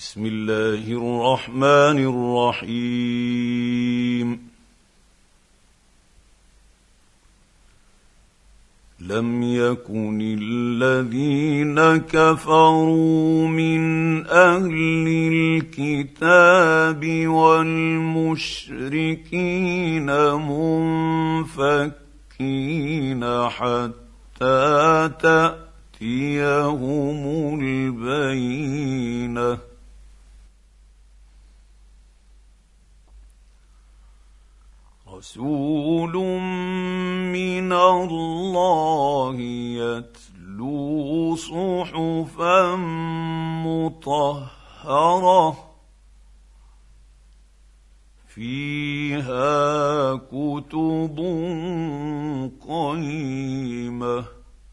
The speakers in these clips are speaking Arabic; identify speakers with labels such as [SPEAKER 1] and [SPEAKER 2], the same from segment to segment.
[SPEAKER 1] بسم الله الرحمن الرحيم. لم يكن الذين كفروا من أهل الكتاب والمشركين منفكين حتى تأتيهم البينة. رسول من الله يتلو صحفا مطهرة فيها كتب قيمة.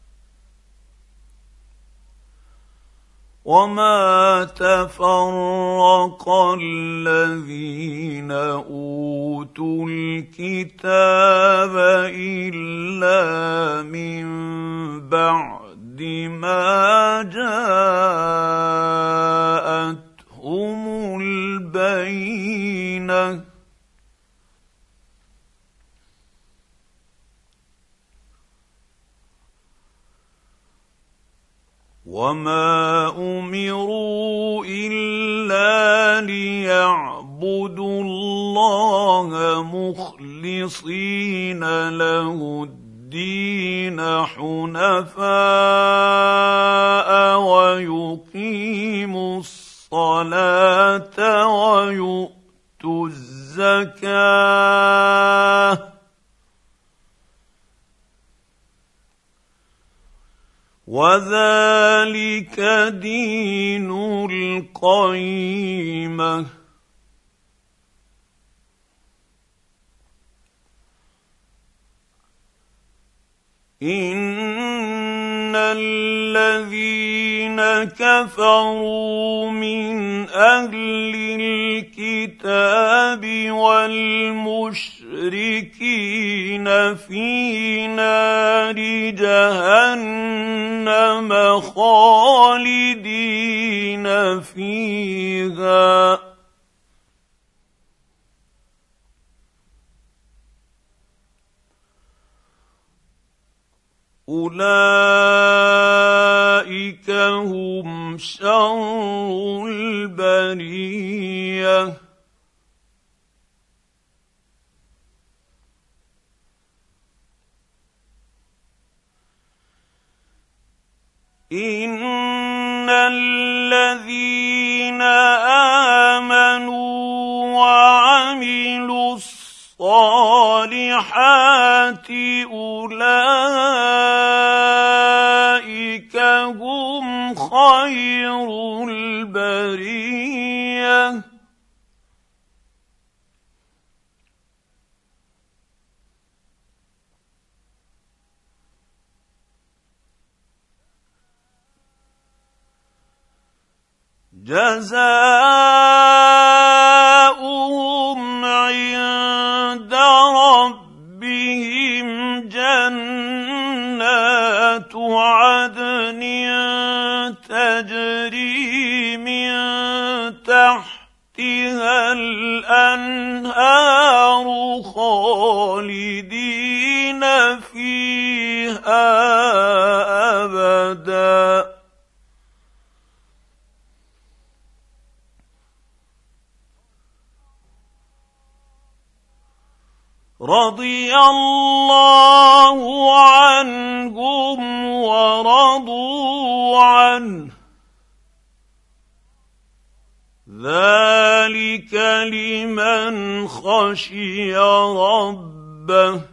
[SPEAKER 1] وما تفرق الذين اوتوا الكتاب الا من بعد ما جاءتهم البينة. وما امروا الا ليعبدوا الله مخلصين له الدين حنفاء ويقيموا الصلاه ويؤتوا الزكاه وذلك دين القيمة. إن الذين كفروا من أهل الكتاب والمشركين في نار جهنم خالدين فيها أولئك هم شر البرية. إن الذين آمنوا وعملوا الصالحات أولئك هم خير البرية. جزاؤهم عند ربهم جنات عدن تجري من تحتها الأنهار خالدين فيها أبداً. رضي الله عنهم ورضوا عنه ذلك لمن خشي ربه.